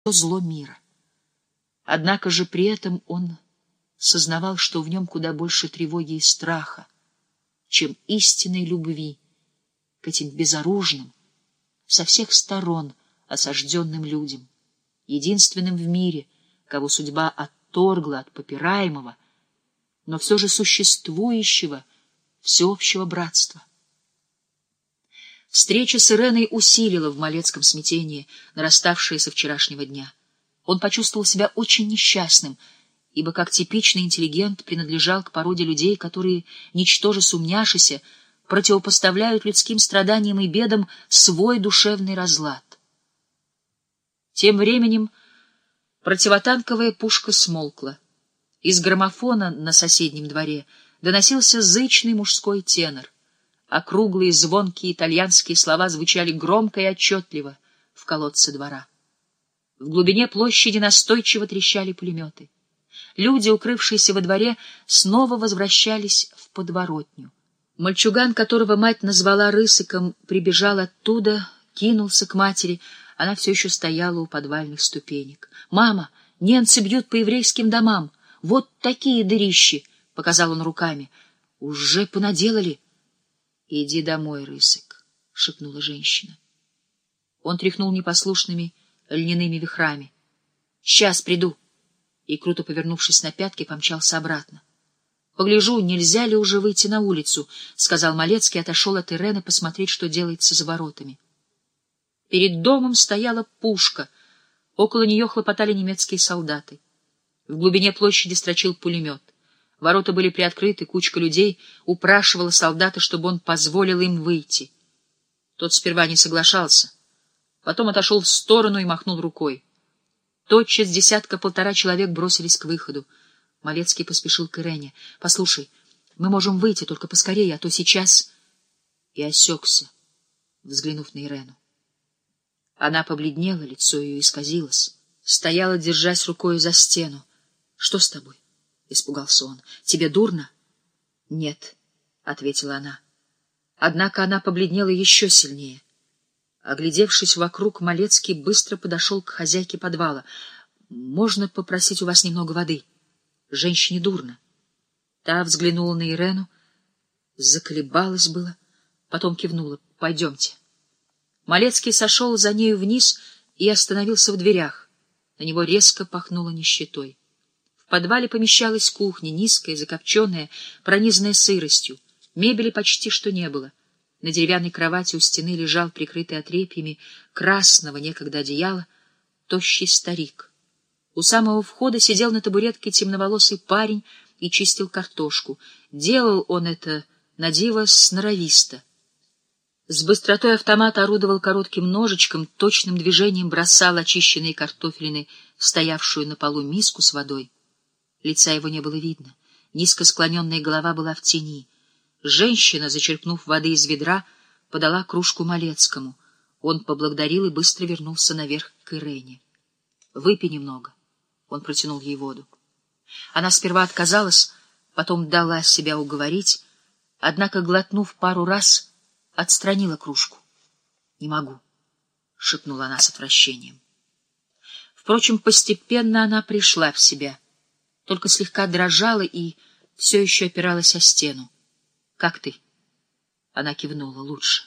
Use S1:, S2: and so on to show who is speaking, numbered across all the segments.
S1: зло мира. Однако же при этом он сознавал, что в нем куда больше тревоги и страха, чем истинной любви к этим безоружным, со всех сторон осажденным людям, единственным в мире, кого судьба отторгла от попираемого, но все же существующего всеобщего братства. Встреча с Иреной усилила в Малецком смятение, нараставшее со вчерашнего дня. Он почувствовал себя очень несчастным, ибо как типичный интеллигент принадлежал к породе людей, которые, ничтоже сумняшися, противопоставляют людским страданиям и бедам свой душевный разлад. Тем временем противотанковая пушка смолкла. Из граммофона на соседнем дворе доносился зычный мужской тенор. Округлые звонкие итальянские слова звучали громко и отчетливо в колодце двора. В глубине площади настойчиво трещали пулеметы. Люди, укрывшиеся во дворе, снова возвращались в подворотню. Мальчуган, которого мать назвала Рысыком, прибежал оттуда, кинулся к матери. Она все еще стояла у подвальных ступенек. «Мама, немцы бьют по еврейским домам! Вот такие дырищи!» — показал он руками. «Уже понаделали!» «Иди домой, Рысык», — шепнула женщина. Он тряхнул непослушными льняными вихрами. «Сейчас приду», и, круто повернувшись на пятки, помчался обратно. «Погляжу, нельзя ли уже выйти на улицу», — сказал Малецкий и отошел от Ирены посмотреть, что делается за воротами. Перед домом стояла пушка, около нее хлопотали немецкие солдаты. В глубине площади строчил пулемет. Ворота были приоткрыты, кучка людей упрашивала солдата, чтобы он позволил им выйти. Тот сперва не соглашался, потом отошел в сторону и махнул рукой. Тотчас десятка-полтора человек бросились к выходу. Малецкий поспешил к Ирене. «Послушай, мы можем выйти, только поскорее, а то сейчас...» И осекся, взглянув на Ирену. Она побледнела, лицо ее исказилось, стояла, держась рукой за стену. «Что с тобой?» — испугался он. «Тебе дурно?» «Нет», — ответила она. Однако она побледнела еще сильнее. Оглядевшись вокруг, Малецкий быстро подошел к хозяйке подвала. «Можно попросить у вас немного воды? Женщине дурно». Та взглянула на Ирену, заколебалась было, потом кивнула. «Пойдемте». Малецкий сошел за нею вниз и остановился в дверях. На него резко пахнуло нищетой. В подвале помещалась кухня, низкая, закопченная, пронизанная сыростью. Мебели почти что не было. На деревянной кровати у стены лежал, прикрытый отрепьями красного некогда одеяла, тощий старик. У самого входа сидел на табуретке темноволосый парень и чистил картошку. Делал он это надиво сноровисто. С быстротой автомата орудовал коротким ножичком, точным движением бросал очищенные картофелины в стоявшую на полу миску с водой. Лица его не было видно. Низко склоненная голова была в тени. Женщина, зачерпнув воды из ведра, подала кружку Малецкому. Он поблагодарил и быстро вернулся наверх к Ирене. «Выпей немного». Он протянул ей воду. Она сперва отказалась, потом дала себя уговорить, однако, глотнув пару раз, отстранила кружку. «Не могу», — шепнула она с отвращением. Впрочем, постепенно она пришла в себя, только слегка дрожала и все еще опиралась о стену. «Как ты?» Она кивнула. «Лучше».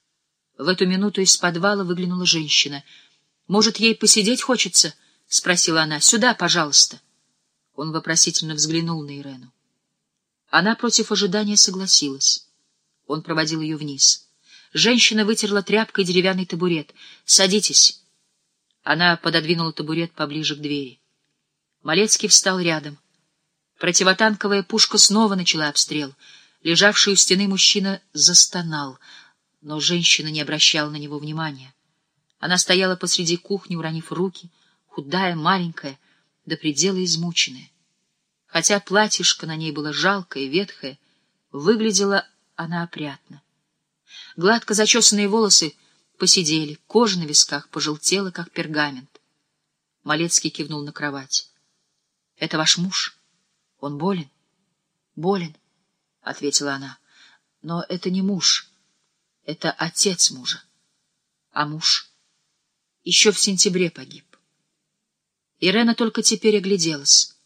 S1: В эту минуту из подвала выглянула женщина. «Может, ей посидеть хочется?» — спросила она. «Сюда, пожалуйста». Он вопросительно взглянул на Ирену. Она против ожидания согласилась. Он проводил ее вниз. Женщина вытерла тряпкой деревянный табурет. «Садитесь». Она пододвинула табурет поближе к двери. Малецкий встал рядом. Противотанковая пушка снова начала обстрел. Лежавший у стены мужчина застонал, но женщина не обращала на него внимания. Она стояла посреди кухни, уронив руки, худая, маленькая, до предела измученная. Хотя платьишко на ней было жалкое, ветхое, выглядела она опрятно. Гладко зачесанные волосы поседели, кожа на висках пожелтела, как пергамент. Малецкий кивнул на кровать. — Это ваш муж? Он болен? — Болен, — ответила она. — Но это не муж, это отец мужа. А муж еще в сентябре погиб. Ирена только теперь огляделась.